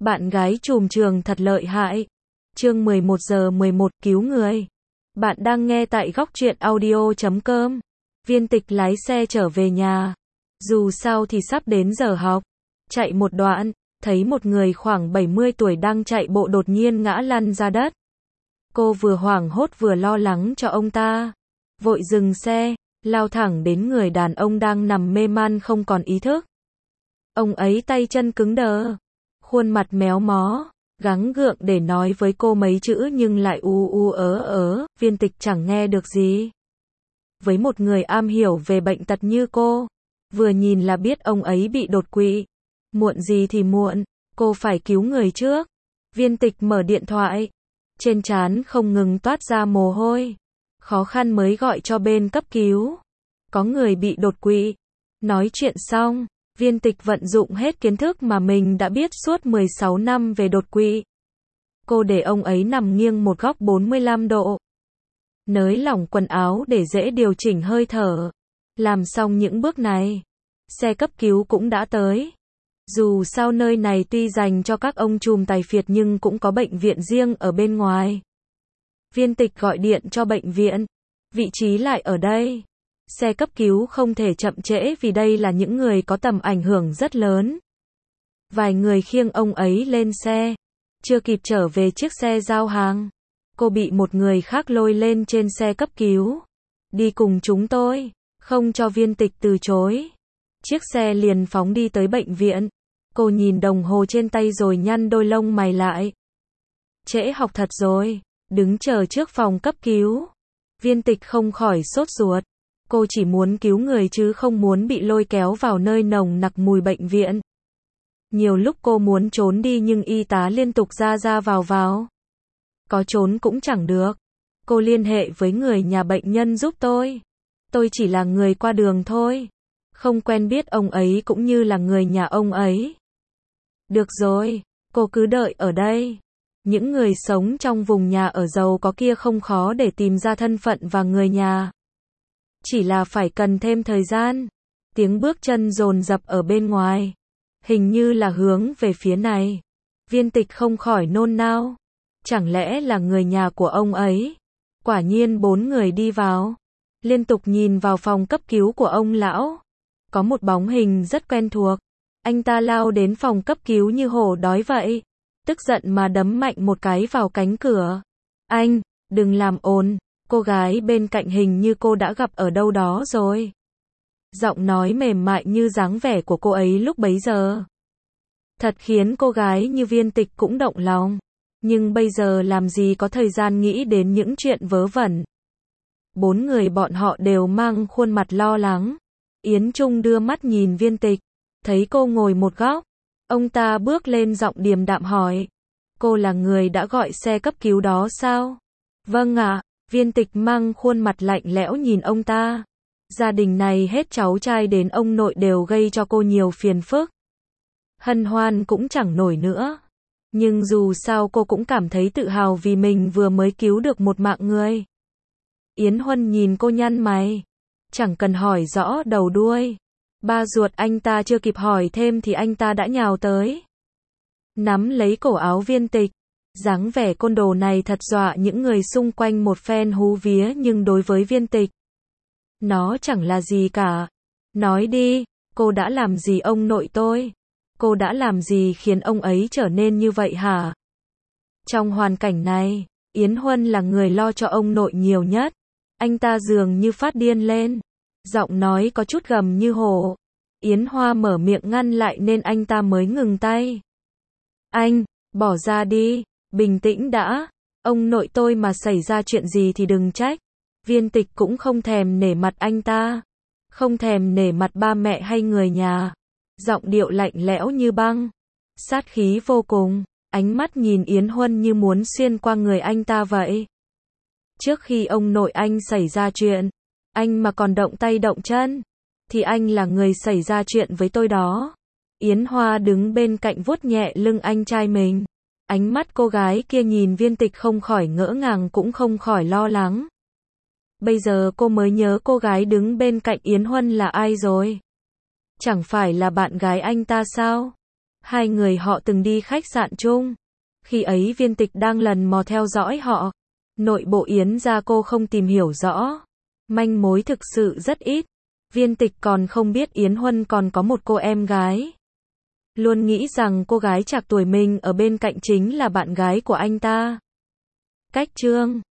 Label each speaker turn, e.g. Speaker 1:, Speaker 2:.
Speaker 1: Bạn gái trùm trường thật lợi hại. Chương 11 giờ 11 cứu người. Bạn đang nghe tại góc truyện audio.com. Viên Tịch lái xe trở về nhà. Dù sao thì sắp đến giờ học. Chạy một đoạn, thấy một người khoảng 70 tuổi đang chạy bộ đột nhiên ngã lăn ra đất. Cô vừa hoảng hốt vừa lo lắng cho ông ta. Vội dừng xe, lao thẳng đến người đàn ông đang nằm mê man không còn ý thức. Ông ấy tay chân cứng đờ, khuôn mặt méo mó, gắng gượng để nói với cô mấy chữ nhưng lại Viên Tịch chẳng nghe được gì. Với một người am hiểu về bệnh tật như cô, vừa nhìn là biết ông ấy bị đột quỵ. Muộn gì thì muộn, cô phải cứu người trước. Viên Tịch mở điện thoại, trên trán không ngừng toát ra mồ hôi, khó khăn mới gọi cho bên cấp cứu. Có người bị đột quỵ. Nói chuyện xong, Viên Tịch vận dụng hết kiến thức mà mình đã biết suốt 16 năm về đột quỵ. Cô để ông ấy nằm nghiêng một góc 45 độ. Nới lỏng quần áo để dễ điều chỉnh hơi thở. Làm xong những bước này, xe cấp cứu cũng đã tới. Dù sao nơi này tuy dành cho các ông trùm tài phiệt nhưng cũng có bệnh viện riêng ở bên ngoài. Viên Tịch gọi điện cho bệnh viện. Vị trí lại ở đây. Xe cấp cứu không thể chậm trễ vì đây là những người có tầm ảnh hưởng rất lớn. Vài người khiêng ông ấy lên xe. Chưa kịp trở về chiếc xe giao hàng, cô bị một người khác lôi lên trên xe cấp cứu. Đi cùng chúng tôi, không cho Viên Tịch từ chối. Chiếc xe liền phóng đi tới bệnh viện. Cô nhìn đồng hồ trên tay rồi nhăn đôi lông mày lại. Trễ học thật rồi, đứng chờ trước phòng cấp cứu. Viên Tịch không khỏi sốt ruột. Cô chỉ muốn cứu người chứ không muốn bị lôi kéo vào nơi nồng nặc mùi bệnh viện. Nhiều lúc cô muốn trốn đi nhưng y tá liên tục ra vào. Có trốn cũng chẳng được. Cô liên hệ với người nhà bệnh nhân giúp tôi. Tôi chỉ là người qua đường thôi. Không quen biết ông ấy cũng như là người nhà ông ấy. Được rồi, cô cứ đợi ở đây. Những người sống trong vùng nhà ở giàu có kia không khó để tìm ra thân phận và người nhà. Chỉ là phải cần thêm thời gian. Tiếng bước chân dồn dập ở bên ngoài. Hình như là hướng về phía này. Viên Tịch không khỏi nôn nao. Chẳng lẽ là người nhà của ông ấy? Quả nhiên 4 người đi vào. Liên tục nhìn vào phòng cấp cứu của ông lão. Có một bóng hình rất quen thuộc. Anh ta lao đến phòng cấp cứu như hổ đói vậy. Tức giận mà đấm mạnh một cái vào cánh cửa. Anh, đừng làm ồn. Cô gái bên cạnh hình như cô đã gặp ở đâu đó rồi. Giọng nói mềm mại như dáng vẻ của cô ấy lúc bấy giờ. Thật khiến cô gái như Viên Tịch cũng động lòng. Nhưng bây giờ làm gì có thời gian nghĩ đến những chuyện vớ vẩn. 4 người bọn họ đều mang khuôn mặt lo lắng. Yến Trung đưa mắt nhìn Viên Tịch. Thấy cô ngồi một góc. Ông ta bước lên giọng điềm đạm hỏi. Cô là người đã gọi xe cấp cứu đó sao? Vâng ạ. Viên Tịch mang khuôn mặt lạnh lẽo nhìn ông ta. Gia đình này hết cháu trai đến ông nội đều gây cho cô nhiều phiền phức. Hân hoan cũng chẳng nổi nữa. Nhưng dù sao cô cũng cảm thấy tự hào vì mình vừa mới cứu được một mạng người. Yến Huân nhìn cô nhăn mày. Chẳng cần hỏi rõ đầu đuôi. Ba ruột anh ta chưa kịp hỏi thêm thì anh ta đã nhào tới. Nắm lấy cổ áo Viên Tịch. Dáng vẻ côn đồ này thật dọa những người xung quanh một phen hú vía nhưng đối với Viên Tịch, nó chẳng là gì cả. Nói đi, cô đã làm gì ông nội tôi? Cô đã làm gì khiến ông ấy trở nên như vậy hả? Trong hoàn cảnh này, Yến Huân là người lo cho ông nội nhiều nhất. Anh ta dường như phát điên lên. Giọng nói có chút gầm như hổ. Yến Hoa mở miệng ngăn lại nên anh ta mới ngừng tay. Anh, bỏ ra đi, bình tĩnh đã. Ông nội tôi mà xảy ra chuyện gì thì đừng trách. Viên Tịch cũng không thèm nể mặt anh ta. Không thèm nể mặt ba mẹ hay người nhà. Giọng điệu lạnh lẽo như băng. Sát khí vô cùng. Ánh mắt nhìn Yến Huân như muốn xuyên qua người anh ta vậy. Trước khi ông nội anh xảy ra chuyện, anh mà còn động tay động chân, thì anh là người xảy ra chuyện với tôi đó. Yến Hoa đứng bên cạnh vuốt nhẹ lưng anh trai mình. Ánh mắt cô gái kia nhìn Viên Tịch không khỏi ngỡ ngàng cũng không khỏi lo lắng. Bây giờ cô mới nhớ cô gái đứng bên cạnh Yến Huân là ai rồi. Chẳng phải là bạn gái anh ta sao? Hai người họ từng đi khách sạn chung. Khi ấy Viên Tịch đang lần mò theo dõi họ. Nội bộ Yến gia cô không tìm hiểu rõ. Manh mối thực sự rất ít. Viên Tịch còn không biết Yến Huân còn có một cô em gái. Luôn nghĩ rằng cô gái trạc tuổi mình ở bên cạnh chính là bạn gái của anh ta. Cách chương